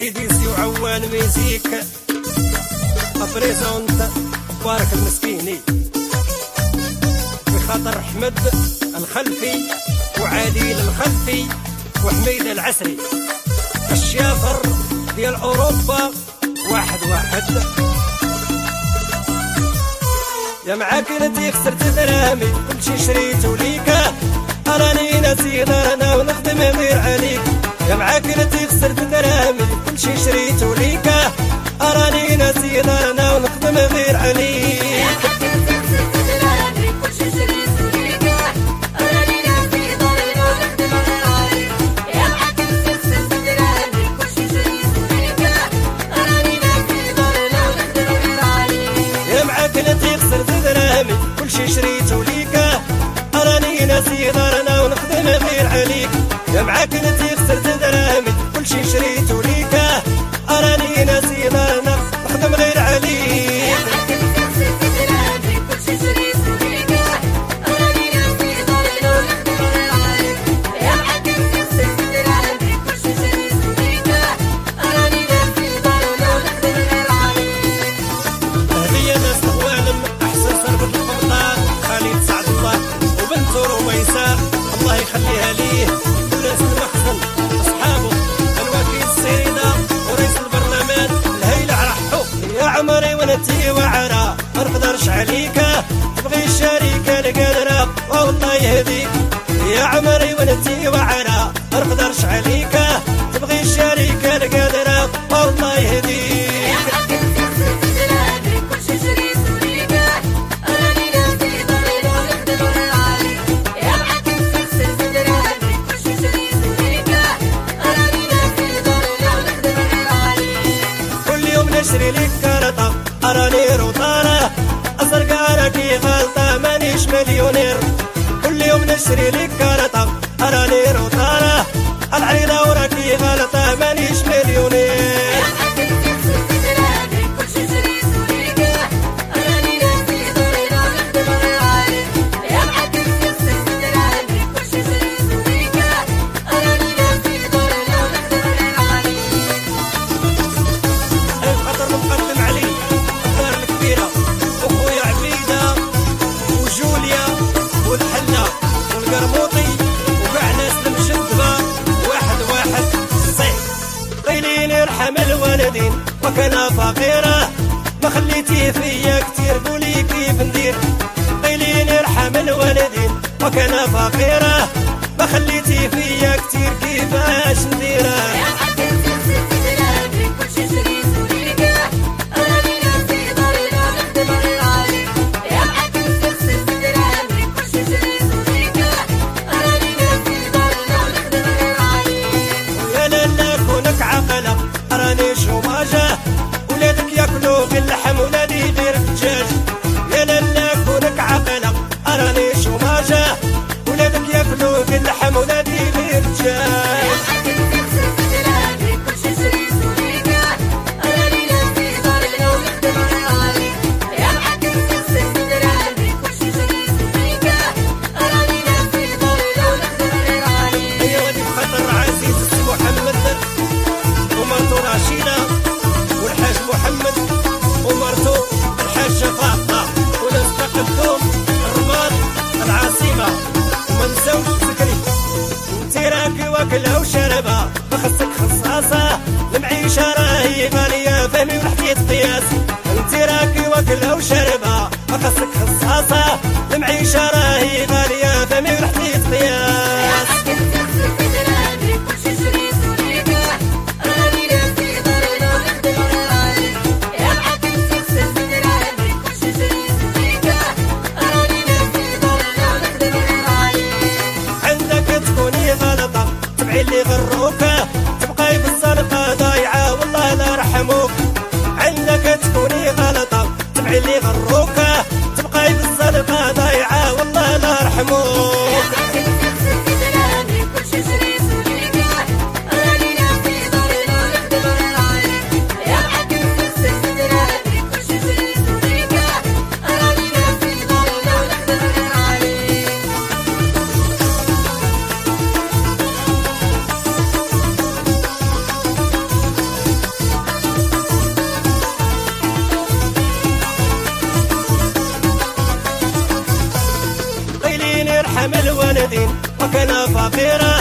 إديسي وعوان ميزيك أبريزونت بارك المسكيني بخاطر أحمد الخلفي وعادل الخلفي وحميد العسري الشافر ديال أوروبا واحد يا معاكلتي خسرت دراهمي كلشي شريتو ليكا راني ناسي انا ونخدم غير عليك يا معاكلتي خسرت دراهمي كلشي شريتو ليكا راني ناسي انا ونخدم غير عليك كلشي شريتو ليكا راني ناسي دارنا ونخدم غير عليك يا معاك انتي خسرت دراهمي كلشي شريتو ليكا راني ناسي دارنا ونخدم غير عليك الله يخليها ليه وناس المخزن اصحابه الوكيل السيدة ورئيس البرلمان الهيلة عرحو يا عمري ونتي وعرا ما نقدرش عليكا تبغي الشريكة القادرة والله يهديك يا عمري ونتي وعرا ما نقدرش عليكا تبغي الشريكة القادرة والله يهديك نشري لك كارطة أراني روطارة أزرقا راكي غالطة مانيش مليونير كل يوم نشري لك كارطة أراني روطارة العريضة وراكي غالطة مانيش مليونير حمل والدين وكان فقيرة ما خليتي فيا كتير قولي كيف ندير قيليني ارحم الوالدين وكان فقيرة ما خليتي فيا كتير كيفاش نديرها راني شوماجة ولادك ياكلوا غير اللحم ولادي غير الدجاج يا لالا كونك عاقلة راني شوماجة ولادك ياكلوا غير اللحم ولادي غير الدجاج رشيدة والحاج محمد ومرتو الحاجة فاطمة وناس تقدم الرباط العاصمة وما نساوش ذكري انتي راكي واكلة وشاربة بخصك خصاصة المعيشة راهي غالية فهمي وحكيت قياس انتي راكي واكلة وشاربة بخصك خصاصة المعيشة راهي غالية فهمي وحكيت قياس اللي غروكه تبقاي بالسرقة ضايعة والله لا رحموك عندك تكوني غلطة تبعي اللي غروكه تبقاي بالسرقة ضايعة والله لا رحموك صافيرة